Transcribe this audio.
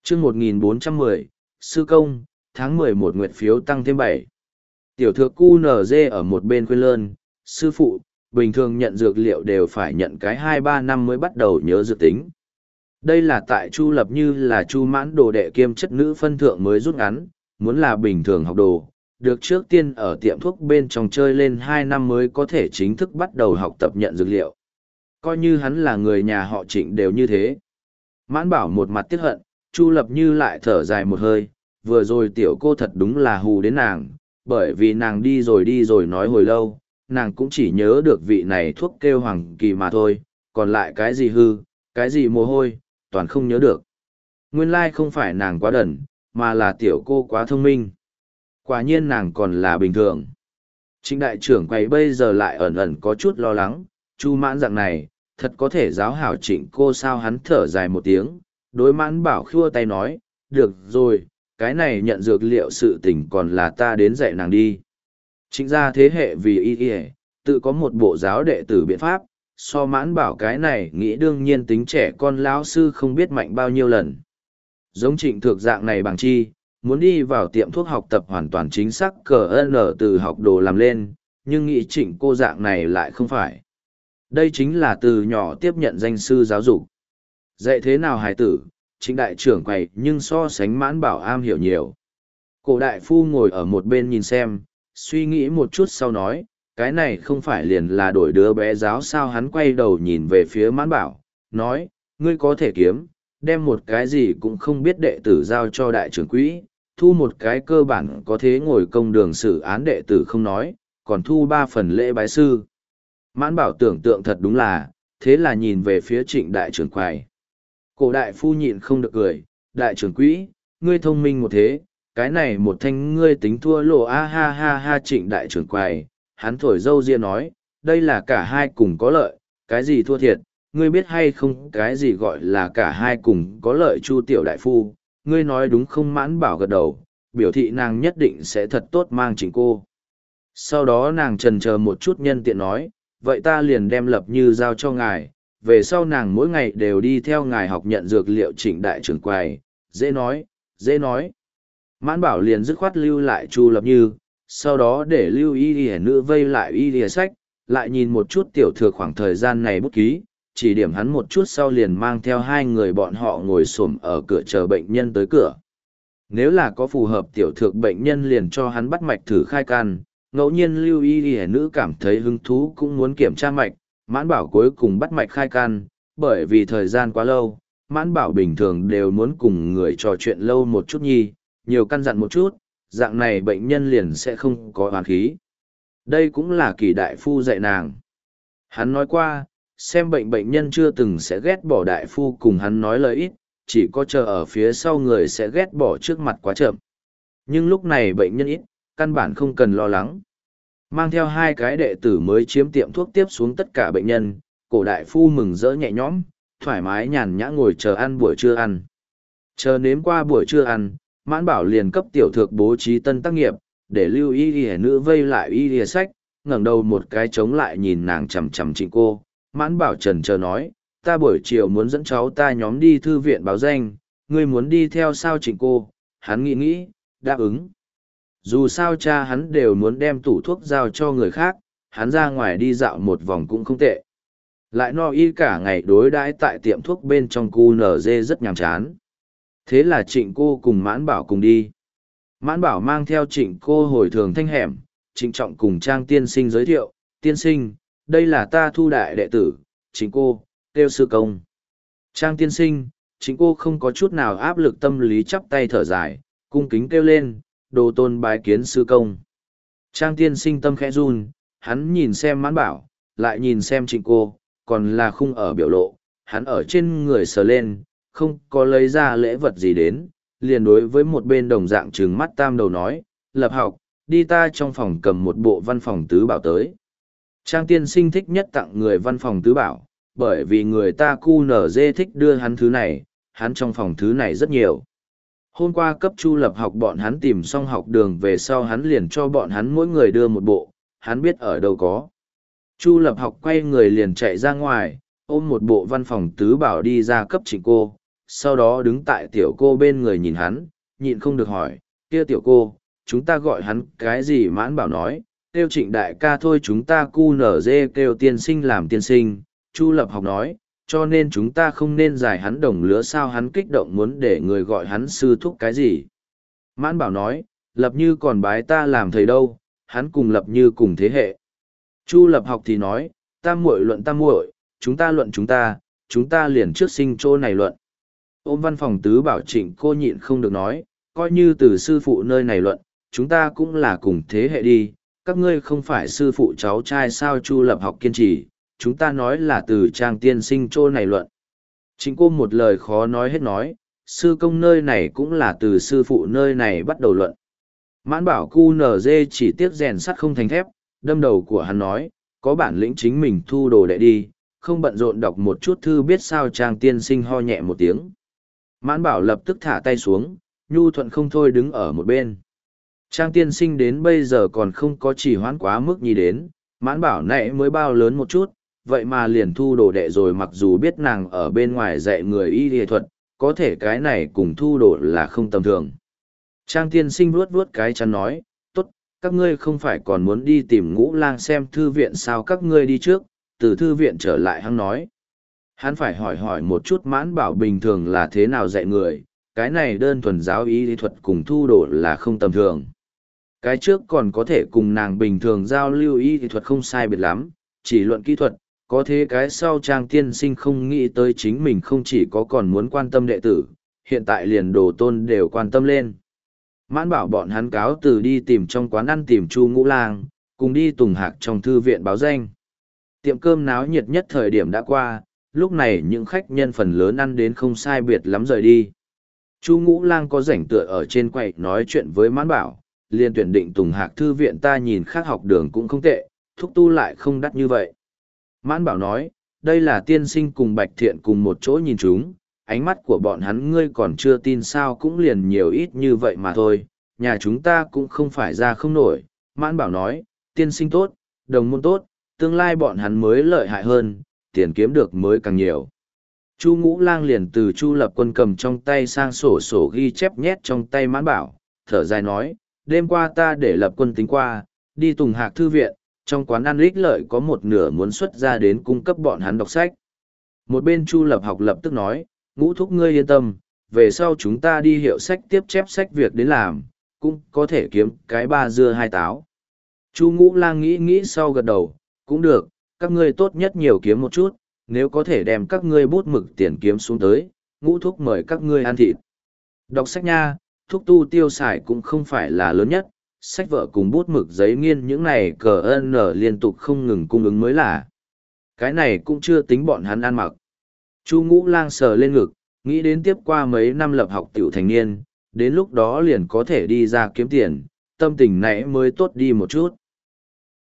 chương 1410, sư công, tháng 11 nguyệt phiếu tăng thêm 7. Tiểu thược QNZ ở một bên khuyên lơn, sư phụ, bình thường nhận dược liệu đều phải nhận cái 2-3 năm mới bắt đầu nhớ dự tính. Đây là tại Chu Lập Như là Chu Mãn đồ đệ kiêm chất nữ phân thượng mới rút ngắn, muốn là bình thường học đồ, được trước tiên ở tiệm thuốc bên trong chơi lên 2 năm mới có thể chính thức bắt đầu học tập nhận dược liệu. Coi như hắn là người nhà họ Trịnh đều như thế. Mãn Bảo một mặt tiếc hận, Chu Lập Như lại thở dài một hơi, vừa rồi tiểu cô thật đúng là hù đến nàng, bởi vì nàng đi rồi nói hồi lâu, nàng cũng chỉ nhớ được vị này thuốc kêu hoàng kỳ mà thôi, còn lại cái gì hư, cái gì mồ hôi, toàn không nhớ được. Nguyên lai không phải nàng quá đần, mà là tiểu cô quá thông minh. Quả nhiên nàng còn là bình thường. Trịnh đại trưởng quầy bây giờ lại ẩn ẩn có chút lo lắng, Chu Mãn dạng này, thật có thể giáo hảo Trịnh cô sao. Hắn thở dài một tiếng, đối Mãn Bảo khua tay nói, được rồi, cái này nhận dược liệu sự tình còn là ta đến dạy nàng đi. Trịnh gia thế hệ vì y tự có một bộ giáo đệ tử biện pháp, so Mãn Bảo cái này nghĩ đương nhiên tính trẻ con lão sư không biết mạnh bao nhiêu lần. Giống Trịnh Thược dạng này bằng chi, muốn đi vào tiệm thuốc học tập hoàn toàn chính xác cờ n từ học đồ làm lên, nhưng nghĩ Trịnh cô dạng này lại không phải. Đây chính là từ nhỏ tiếp nhận danh sư giáo dục. Dạy thế nào hài tử, Trịnh đại trưởng quầy nhưng so sánh Mãn Bảo am hiểu nhiều. Cổ đại phu ngồi ở một bên nhìn xem, suy nghĩ một chút sau nói, cái này không phải liền là đổi đứa bé giáo sao. Hắn quay đầu nhìn về phía Mãn Bảo, nói, ngươi có thể kiếm, đem một cái gì cũng không biết đệ tử giao cho đại trưởng quỹ, thu một cái cơ bản có thế ngồi công đường xử án đệ tử không nói, còn thu 3 phần lễ bái sư. Mãn Bảo tưởng tượng thật đúng là, thế là nhìn về phía Trịnh đại trưởng quầy. Cổ đại phu nhịn không được cười, đại trưởng quỹ, ngươi thông minh một thế, cái này một thanh ngươi tính thua lộ a ha ha ha. Trịnh đại trưởng quầy, hắn thổi dâu ria nói, đây là cả hai cùng có lợi, cái gì thua thiệt, ngươi biết hay không cái gì gọi là cả hai cùng có lợi. Chu tiểu đại phu, ngươi nói đúng không? Mãn Bảo gật đầu, biểu thị nàng nhất định sẽ thật tốt mang Trịnh cô. Sau đó nàng chần chờ một chút nhân tiện nói, vậy ta liền đem Lập Như giao cho ngài, về sau nàng mỗi ngày đều đi theo ngài học nhận dược liệu. Trịnh đại trưởng quầy, dễ nói, dễ nói. Mãn Bảo liền dứt khoát lưu lại Chu Lập Như, sau đó để lưu y lìa nữ vây lại y lìa sách, lại nhìn một chút tiểu thừa khoảng thời gian này bút ký, chỉ điểm hắn một chút sau liền mang theo 2 người bọn họ ngồi xổm ở cửa chờ bệnh nhân tới cửa. Nếu là có phù hợp tiểu thược bệnh nhân liền cho hắn bắt mạch thử khai can, ngẫu nhiên lưu y lìa nữ cảm thấy hứng thú cũng muốn kiểm tra mạch. Mãn Bảo cuối cùng bắt mạch khai can, bởi vì thời gian quá lâu, Mãn Bảo bình thường đều muốn cùng người trò chuyện lâu một chút nhi, nhiều căn dặn một chút, dạng này bệnh nhân liền sẽ không có oán khí. Đây cũng là Kỳ đại phu dạy nàng. Hắn nói qua, xem bệnh nhân chưa từng sẽ ghét bỏ đại phu cùng hắn nói lời ít, chỉ có chờ ở phía sau người sẽ ghét bỏ trước mặt quá chậm. Nhưng lúc này bệnh nhân ít, căn bản không cần lo lắng. Mang theo 2 cái đệ tử mới chiếm tiệm thuốc tiếp xuống tất cả bệnh nhân, cổ đại phu mừng rỡ nhẹ nhõm, thoải mái nhàn nhã ngồi chờ ăn buổi trưa ăn. Chờ nếm qua buổi trưa ăn, Mãn Bảo liền cấp tiểu thược bố trí tân tác nghiệp, để lưu y lìa nữ vây lại y lìa sách, ngẩng đầu một cái trống lại nhìn nàng chằm chằm Trịnh cô. Mãn Bảo trần chờ nói, ta buổi chiều muốn dẫn cháu ta nhóm đi thư viện báo danh, ngươi muốn đi theo sao? Trịnh cô, hắn nghĩ, đáp ứng. Dù sao cha hắn đều muốn đem tủ thuốc giao cho người khác, hắn ra ngoài đi dạo một vòng cũng không tệ. Lại no y cả ngày đối đãi tại tiệm thuốc bên trong QNZ rất nhàm chán. Thế là Trịnh cô cùng Mãn Bảo cùng đi. Mãn Bảo mang theo Trịnh cô hồi thường thanh hẻm, trịnh trọng cùng Trang tiên sinh giới thiệu, tiên sinh, đây là ta thu đại đệ tử, Trịnh cô, kêu sư công. Trang tiên sinh, Trịnh cô không có chút nào áp lực tâm lý, chắp tay thở dài, cung kính kêu lên, đồ tôn bái kiến sư công. Trang tiên sinh tâm khẽ run, hắn nhìn xem Mãn Bảo, lại nhìn xem Trịnh cô, còn là khung ở biểu lộ, hắn ở trên người sờ lên, không có lấy ra lễ vật gì đến, liền đối với một bên đồng dạng trừng mắt tam đầu nói, Lập học, đi ta trong phòng cầm một bộ văn phòng tứ bảo tới. Trang tiên sinh thích nhất tặng người văn phòng tứ bảo, bởi vì người ta QNZ thích đưa hắn thứ này, hắn trong phòng thứ này rất nhiều. Hôm qua cấp Chu Lập học bọn hắn tìm xong học đường về sau hắn liền cho bọn hắn mỗi người đưa một bộ, hắn biết ở đâu có. Chu Lập học quay người liền chạy ra ngoài, ôm một bộ văn phòng tứ bảo đi ra cấp Trịnh cô, sau đó đứng tại tiểu cô bên người nhìn hắn, nhịn không được hỏi, kia tiểu cô, chúng ta gọi hắn cái gì? Mãn Bảo nói, kêu Trịnh đại ca thôi, chúng ta cu nở dê kêu tiên sinh làm tiên sinh. Chu Lập Học nói, cho nên chúng ta không nên giải hắn đồng lứa sao? Hắn kích động muốn để người gọi hắn sư thúc cái gì? Mãn Bảo nói, Lập Như còn bái ta làm thầy đâu, hắn cùng Lập Như cùng thế hệ. Chu Lập Học thì nói, tam muội luận tam muội, chúng ta luận chúng ta liền trước sinh chỗ này luận. Ôm văn phòng tứ bảo Trịnh cô nhịn không được nói, coi như từ sư phụ nơi này luận, chúng ta cũng là cùng thế hệ đi, các ngươi không phải sư phụ cháu trai sao? Chu Lập Học kiên trì, chúng ta nói là từ Trang tiên sinh chỗ này luận. Trịnh cô một lời khó nói hết nói, sư công nơi này cũng là từ sư phụ nơi này bắt đầu luận. Mãn Bảo cu nở dê chỉ tiếc rèn sắt không thành thép, đâm đầu của hắn nói, có bản lĩnh chính mình thu đồ đệ đi, không bận rộn đọc một chút thư biết sao? Trang tiên sinh ho nhẹ một tiếng. Mãn Bảo lập tức thả tay xuống, nhu thuận không thôi đứng ở một bên. Trang tiên sinh đến bây giờ còn không có chỉ hoãn quá mức nhì đến, Mãn Bảo nãy mới bao lớn một chút, vậy mà liền thu đồ đệ rồi. Mặc dù biết nàng ở bên ngoài dạy người y y thuật, có thể cái này cùng thu đồ là không tầm thường. Trang tiên sinh vuốt vuốt cái chắn nói, tốt, các ngươi không phải còn muốn đi tìm Ngũ Lang xem thư viện sao? Các ngươi đi trước, từ thư viện trở lại hắn nói. Hắn phải hỏi một chút Mãn Bảo bình thường là thế nào dạy người, cái này đơn thuần giáo y lý thuật cùng thu đồ là không tầm thường. Cái trước còn có thể cùng nàng bình thường giao lưu y lý thuật không sai biệt lắm, chỉ luận kỹ thuật, có thế cái sau Trang tiên sinh không nghĩ tới chính mình không chỉ có còn muốn quan tâm đệ tử, hiện tại liền đồ tôn đều quan tâm lên. Mãn Bảo bọn hắn cáo từ đi tìm trong quán ăn tìm Chu Ngũ Lang, cùng đi Tùng Hạc trong thư viện báo danh. Tiệm cơm náo nhiệt nhất thời điểm đã qua, lúc này những khách nhân phần lớn ăn đến không sai biệt lắm rời đi. Chu Ngũ Lang có rảnh tựa ở trên quầy nói chuyện với Mãn Bảo, liền tuyển định Tùng Hạc thư viện, ta nhìn khác học đường cũng không tệ, thúc tu lại không đắt như vậy. Mãn Bảo nói, đây là tiên sinh cùng Bạch Thiện cùng một chỗ nhìn chúng, ánh mắt của bọn hắn ngươi còn chưa tin sao? Cũng liền nhiều ít như vậy mà thôi, nhà chúng ta cũng không phải ra không nổi. Mãn Bảo nói, tiên sinh tốt, đồng môn tốt, tương lai bọn hắn mới lợi hại hơn, tiền kiếm được mới càng nhiều. Chu Ngũ Lang liền từ Chu Lập Quân cầm trong tay sang sổ ghi chép nhét trong tay Mãn Bảo, thở dài nói, đêm qua ta để Lập Quân tính qua, đi Tùng Hạc thư viện, trong quán ăn ích lợi có một nửa muốn xuất ra đến cung cấp bọn hắn đọc sách. Một bên Chu Lập Học lập tức nói, Ngũ thúc ngươi yên tâm, về sau chúng ta đi hiệu sách tiếp chép sách việc đến làm, cũng có thể kiếm cái ba dưa hai táo. Chu Ngũ Lang nghĩ sau gật đầu, cũng được, các ngươi tốt nhất nhiều kiếm một chút, nếu có thể đem các ngươi bút mực tiền kiếm xuống tới, Ngũ thúc mời các ngươi ăn thịt. Đọc sách nha, thúc tu tiêu xài cũng không phải là lớn nhất, sách vở cùng bút mực giấy nghiên những này cờ ơn nở liên tục không ngừng cung ứng mới là. Cái này cũng chưa tính bọn hắn ăn mặc. Chu Ngũ Lang sờ lên ngực, nghĩ đến tiếp qua mấy năm lập học tiểu thành niên, đến lúc đó liền có thể đi ra kiếm tiền, tâm tình nãy mới tốt đi một chút.